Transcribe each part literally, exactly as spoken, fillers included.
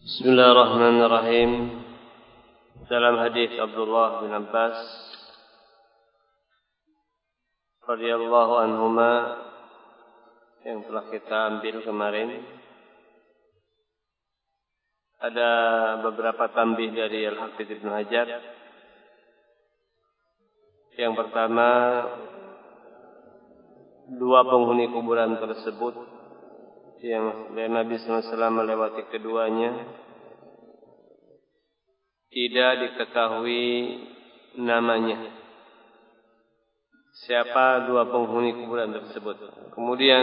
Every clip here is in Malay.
Bismillahirrahmanirrahim. Dalam hadis Abdullah bin Abbas radhiyallahu anhuma yang telah kita ambil kemarin, ada beberapa tambih dari Al-Hafidz Ibnu Hajar. Yang pertama, dua penghuni kuburan tersebut yang Nabi sallallahu alaihi wasallam melewati keduanya, tidak diketahui namanya siapa dua penghuni kuburan tersebut. Kemudian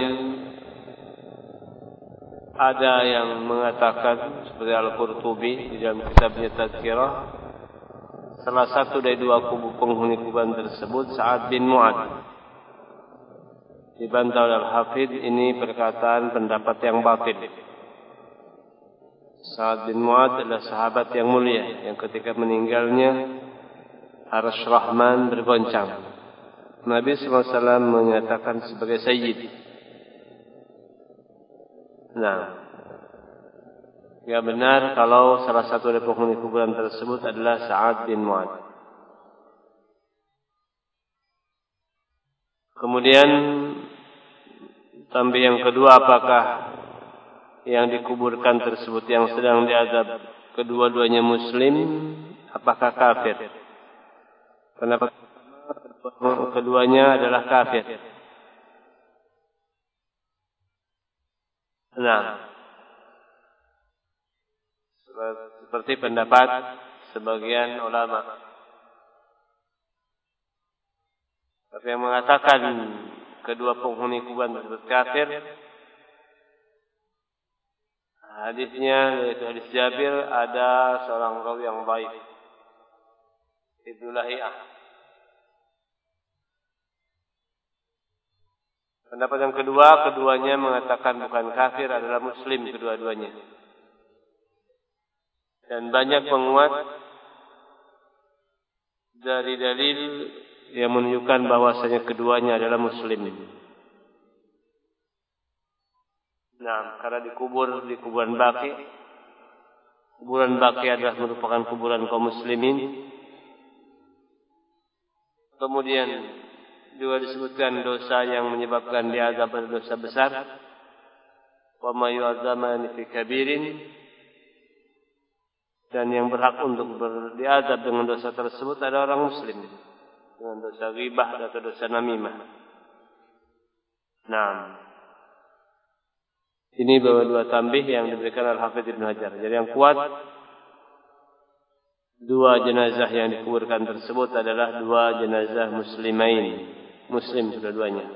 ada yang mengatakan seperti Al-Qurtubi di dalam kitabnya Tazkirah, salah satu dari dua kubu penghuni kuburan tersebut Sa'ad bin Mu'adz. Dibantah oleh Al-Hafidz, ini perkataan pendapat yang batil. Sa'ad bin Mu'adz adalah sahabat yang mulia yang ketika meninggalnya Arsy Rahman bergoncang. Nabi sallallahu alaihi wasallam menyatakan sebagai sayyid. Nah, ya benar kalau salah satu dari penghuni kuburan tersebut adalah Sa'ad bin Mu'adz. Kemudian tambah yang kedua, apakah yang dikuburkan tersebut yang sedang diazab kedua-duanya muslim, apakah kafir? Pendapat keduanya adalah kafir. Nah, seperti pendapat sebagian ulama. Tapi yang mengatakan kedua penghuni kuburan tersebut kafir, hadisnya yaitu hadis Jabir, ada seorang rawi yang baik, Ibnu Lahiyah. Pendapat yang kedua, keduanya mengatakan bukan kafir, adalah muslim kedua-duanya. Dan banyak penguat dari dalil yang menunjukkan bahwasanya keduanya adalah muslim. Nah, karena dikubur di kuburan Baqi. Kuburan Baqi adalah merupakan kuburan kaum muslimin. Kemudian juga disebutkan dosa yang menyebabkan diazab adalah dosa besar. Wa may yu'adzamani fi kabirin. Dan yang berhak untuk diazab dengan dosa tersebut adalah orang muslim, dengan dosa ghibah atau dosa namimah. Nah, ini bawa dua tambih yang diberikan Al-Hafidz Ibnu Hajar. Jadi yang kuat, dua jenazah yang dikuburkan tersebut adalah dua jenazah muslimain, muslim kedua-duanya.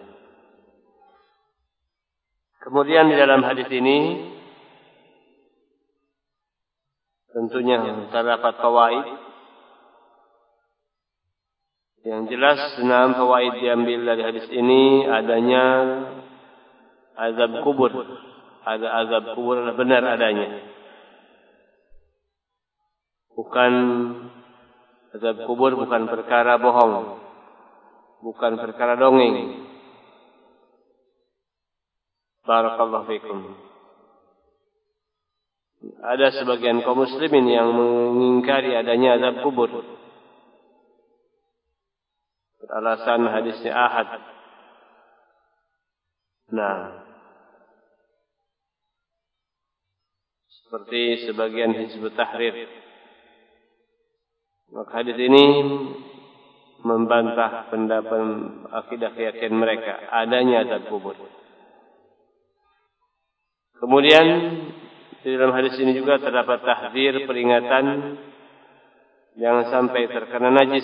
Kemudian di dalam hadis ini tentunya terdapat fawaid. Yang jelas enam fawaid diambil dari hadis ini, adanya azab kubur. Ada azab kubur benar adanya. Bukan azab kubur bukan perkara bohong, bukan perkara dongeng. Barakallahu fikum. Ada sebagian kaum muslimin yang mengingkari adanya azab kubur. Alasan hadisnya ahad. Nah, seperti sebagian Hizbut Tahrir. Maka hadis ini membantah pendapat akidah keyakinan mereka adanya azab kubur. Kemudian di dalam hadis ini juga terdapat tahdzir, peringatan jangan sampai terkena najis,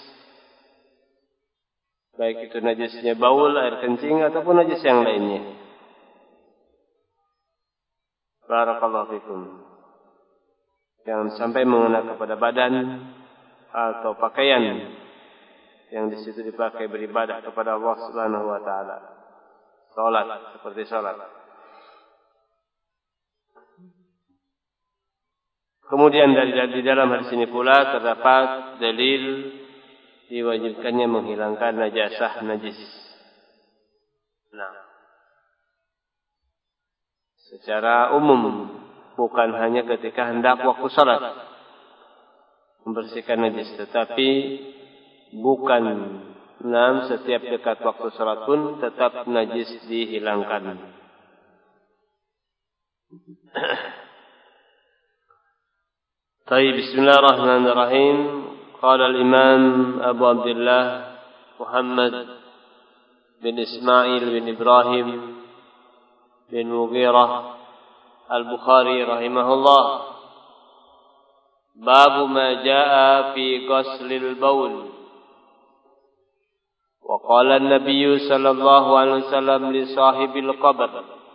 baik itu najisnya baul, air kencing ataupun najis yang lainnya. Barakallahu fikum. Jangan sampai mengena kepada badan atau pakaian yang di situ dipakai beribadah kepada Allah Subhanahu wa taala. Salat, seperti salat. Kemudian dari di dalam hadis ini pula terdapat dalil diwajibkannya menghilangkan najasah najis. Nah, secara umum bukan hanya ketika hendak waktu salat membersihkan najis, tetapi bukan enam setiap dekat waktu salat pun tetap najis dihilangkan. Baik, bismillahirrahmanirrahim. Qala al-Imam Abu Abdullah Muhammad bin Ismail bin Ibrahim bin Mughirah Al-Bukhari rahimahullah, Babu ma jaa fi ghuslil baul. Wa qala an-nabiy sallallahu alaihi wasallam li sahibil qabr,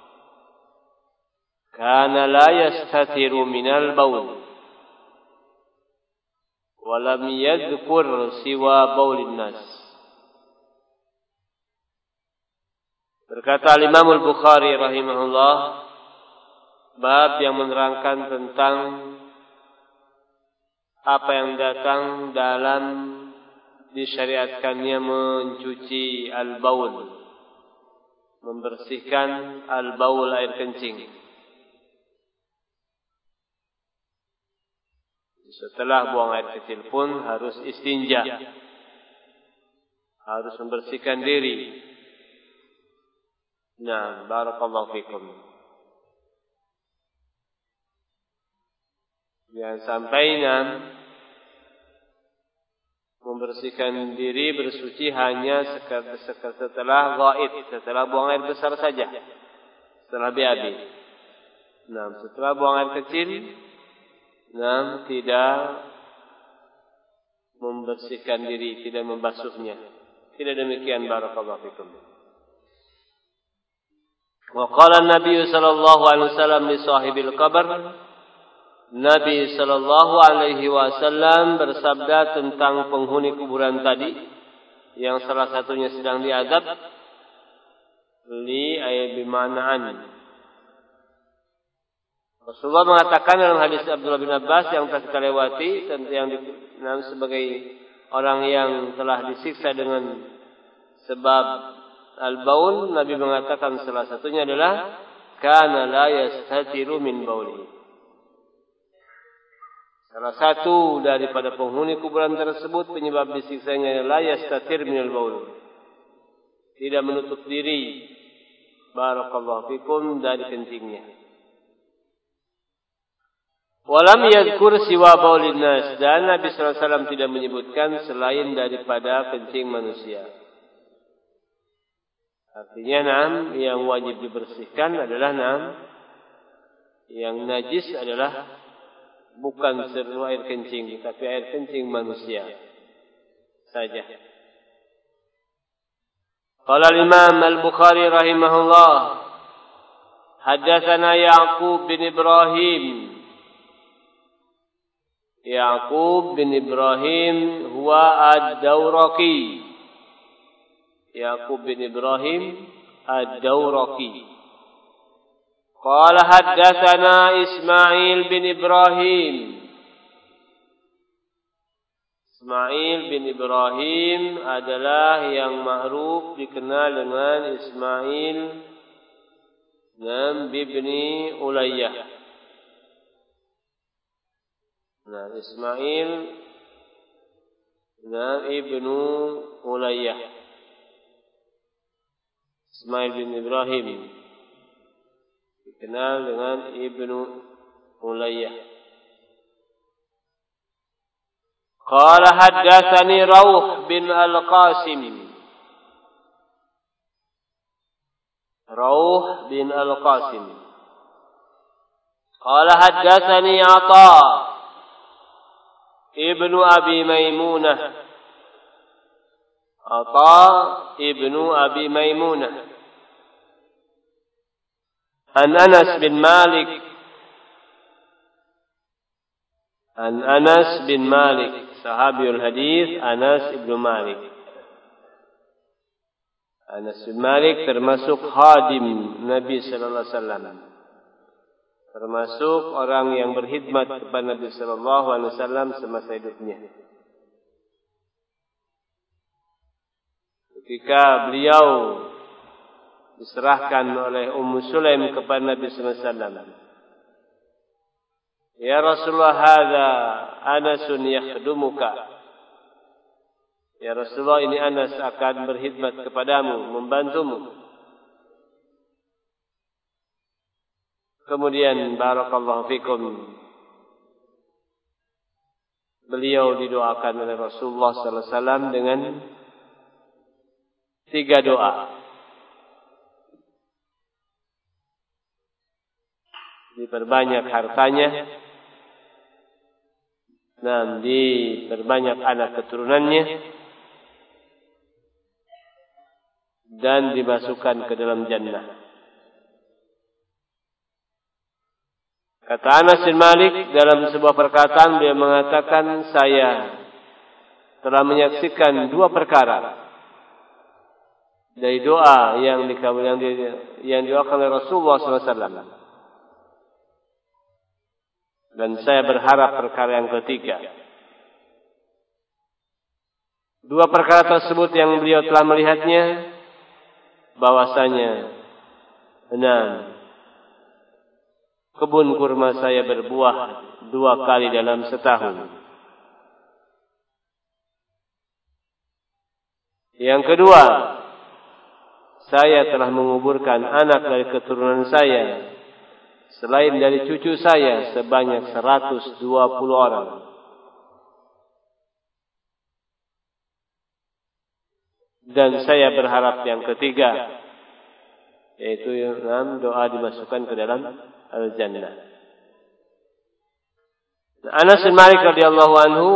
kana la yastatiru minal baul wa lam yadhkur siwa baulin nas. Berkata Imam Al-Bukhari rahimahullah, bab yang menerangkan tentang apa yang datang dalam disyariatkannya mencuci al-baul, membersihkan al-baul, air kencing. Setelah buang air kecil pun harus istinja, harus membersihkan diri. Nah, barakallahu fikum. Jangan sampai nam membersihkan diri, bersuci hanya setelah ghaid, setelah buang air besar saja, setelah B A B. Nah, setelah buang air kecil, nah, tidak membersihkan diri, tidak membasuhnya. Tidak demikian, barakallahu fikum. Wa qala an-nabiy sallallahu alaihi wasallam li sahibil qabr, Nabi sallallahu alaihi wasallam bersabda tentang penghuni kuburan tadi yang salah satunya sedang diazab, li ay bimana'an. Rasulullah mengatakan dalam hadis Abdullah bin Abbas yang telah kita lewati, yang dikenal sebagai orang yang telah disiksa dengan sebab al-baul, Nabi mengatakan salah satunya adalah kana la yastatiru min bauli. Salah satu daripada penghuni kuburan tersebut penyebab disiksanya la yastatir min al-baul, tidak menutup diri, barakallahu fikum, dari kencingnya. Walam yadhkur siwa baulin nas, dan Nabi sallallahu alaihi wasallam tidak menyebutkan selain daripada kencing manusia. Artinya nam, yang wajib dibersihkan adalah nam, yang najis adalah bukan seluruh air kencing, tapi air kencing manusia saja. Qala al-Imam Al-Bukhari rahimahullah, haddatsana Ya'qub bin Ibrahim. Ya'qub bin Ibrahim huwa ad-Dawraqi. Ya'qub bin Ibrahim ad-Dawraqi. Qala haddatsana Ismail bin Ibrahim. Ismail bin Ibrahim adalah yang ma'ruf dikenal dengan Ismail bin Ulayyah. Nah, Ismail nah, ibnu Ulayyah. Ismail bin Ibrahim dikenal dengan ibnu Ulayyah. Qala haddatsani Rauh bin Al-Qasim. Rauh bin Al-Qasim. Qala haddatsani Atha ibnu Abi Maimunah. Atha ibnu Abi Maimunah. An Anas bin Malik. An Anas bin Malik, sahabiul hadis Anas ibnu Malik. Anas bin Malik termasuk khadim Nabi sallallahu alaihi wasallam, termasuk orang yang berkhidmat kepada Nabi sallallahu alaihi wasallam semasa hidupnya. Ketika beliau diserahkan oleh Ummu Sulaim kepada Nabi sallallahu alaihi wasallam, Ya Rasulullah, hadza Anasun yakhdumuka. Ya Rasulullah, ini Anas akan berkhidmat kepadamu, membantumu. Kemudian barakallahu fikum, beliau didoakan oleh Rasulullah sallallahu alaihi wasallam dengan tiga doa. Diperbanyak hartanya, dan diperbanyak anak keturunannya, dan dimasukkan ke dalam jannah. Kata Anas bin Malik dalam sebuah perkataan, beliau mengatakan, saya telah menyaksikan dua perkara dari doa yang dikabulkan, yang, di, yang didoakan oleh Rasulullah sallallahu alaihi wasallam. Dan saya berharap perkara yang ketiga. Dua perkara tersebut yang beliau telah melihatnya, bahwasanya enam, kebun kurma saya berbuah dua kali dalam setahun. Yang kedua, saya telah menguburkan anak dari keturunan saya, selain dari cucu saya, sebanyak seratus dua puluh orang. Dan saya berharap yang ketiga, yaitu yang doa dimasukkan ke dalam al-jannah. Anas bin Malik radhiyallahu anhu,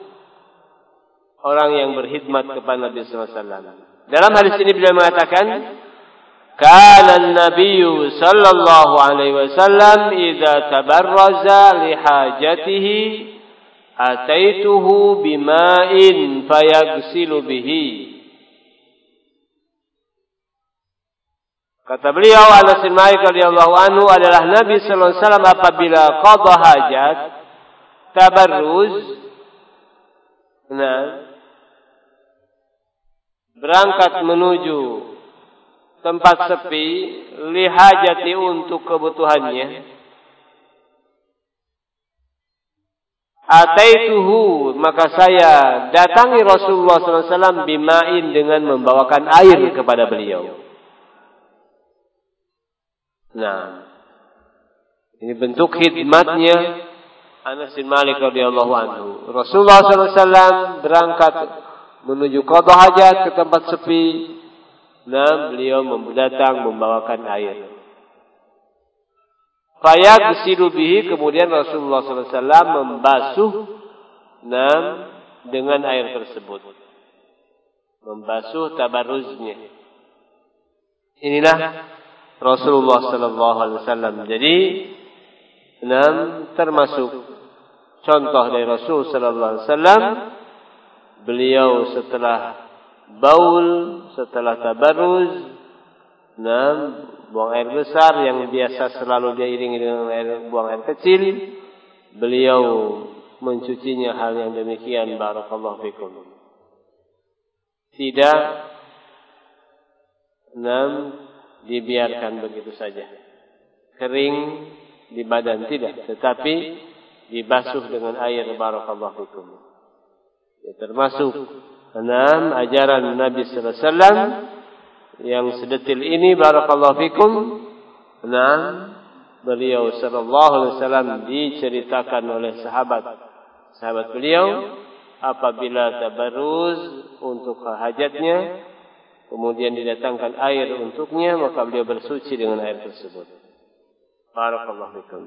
orang yang berkhidmat kepada Nabi sallallahu alaihi wasallam. Dalam hadis ini beliau mengatakan, kana an-nabiyyu sallallahu alaihi wasallam idza tabarraza li hajatihi ataituhu bima'in fayaghsilu bihi. Kata beliau, Anas bin Malik radhiyallahu anhu, adalah Nabi sallallahu alaihi wasallam apabila qada hajat, tabarruz, nah, berangkat menuju tempat sepi, lihajati untuk kebutuhannya, ataituhu, maka saya datangi Rasulullah sallallahu alaihi wasallam bima'in, dengan membawakan air kepada beliau. Nah, ini bentuk khidmatnya Anas bin Malik radhiyallahu anhu. Rasulullah sallallahu alaihi wasallam berangkat menuju qada hajat ke tempat sepi, nah beliau datang membawakan air. Fayaghsilu bihi, kemudian Rasulullah sallallahu alaihi wasallam membasuh nah dengan air tersebut, membasuh tabarruznya. Inilah Rasulullah sallallahu alaihi wasallam. Jadi enam termasuk contoh dari Rasul sallallahu alaihi wasallam, beliau setelah baul, setelah tabarruz, enam buang air besar yang biasa selalu diiringi dengan air buang air kecil, beliau mencucinya hal yang demikian, barakallahu fikum. Tidak enam dibiarkan begitu saja kering di badan, tidak, tetapi dibasuh dengan air, barakallahu fikum. Ya, termasuk enam ajaran Nabi sallallahu alaihi wasallam yang sedetil ini, barakallahu fikum. Enam, beliau sallallahu alaihi wasallam diceritakan oleh sahabat sahabat beliau apabila tabarruz untuk hajatnya, kemudian didatangkan air untuknya, maka beliau bersuci dengan air tersebut. Barakallahu fikum.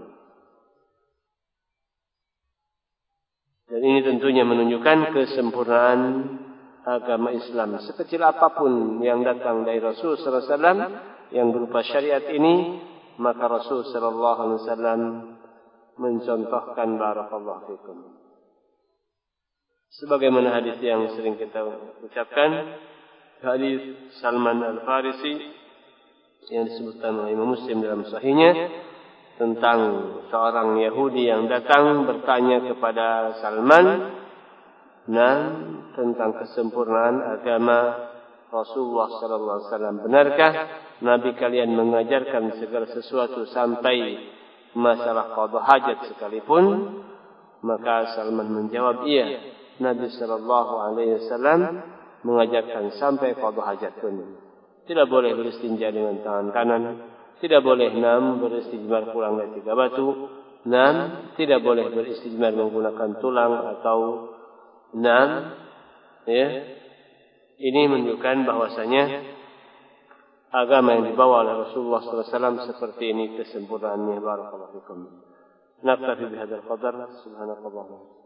Dan ini tentunya menunjukkan kesempurnaan agama Islam. Sekecil apapun yang datang dari Rasul sallallahu alaihi wasallam yang berupa syariat ini, maka Rasul sallallahu alaihi wasallam mencontohkan, barakallahu fikum. Sebagaimana hadis yang sering kita ucapkan, hadis Salman Al-Farisi yang disebutkan oleh Imam Muslim dalam sahihnya, tentang seorang Yahudi yang datang bertanya kepada Salman nah, tentang kesempurnaan agama Rasulullah sallallahu alaihi wasallam. Benarkah Nabi kalian mengajarkan segala sesuatu sampai masalah qada hajat sekalipun, maka Salman menjawab, iya, Nabi sallallahu alaihi wasallam mengajarkan sampai qada hajat pun. Tidak boleh beristinja dengan tangan kanan, tidak boleh enam beristijmar pulang dari tiga batu, enam tidak boleh beristijmar menggunakan tulang atau enam, ya. Ini menunjukkan bahwasanya agama yang dibawa oleh Rasulullah sallallahu alaihi wasallam seperti ini kesempurnaannya. Barakallahu fikum. Naktafi bihadzal qadar. Subhanallah.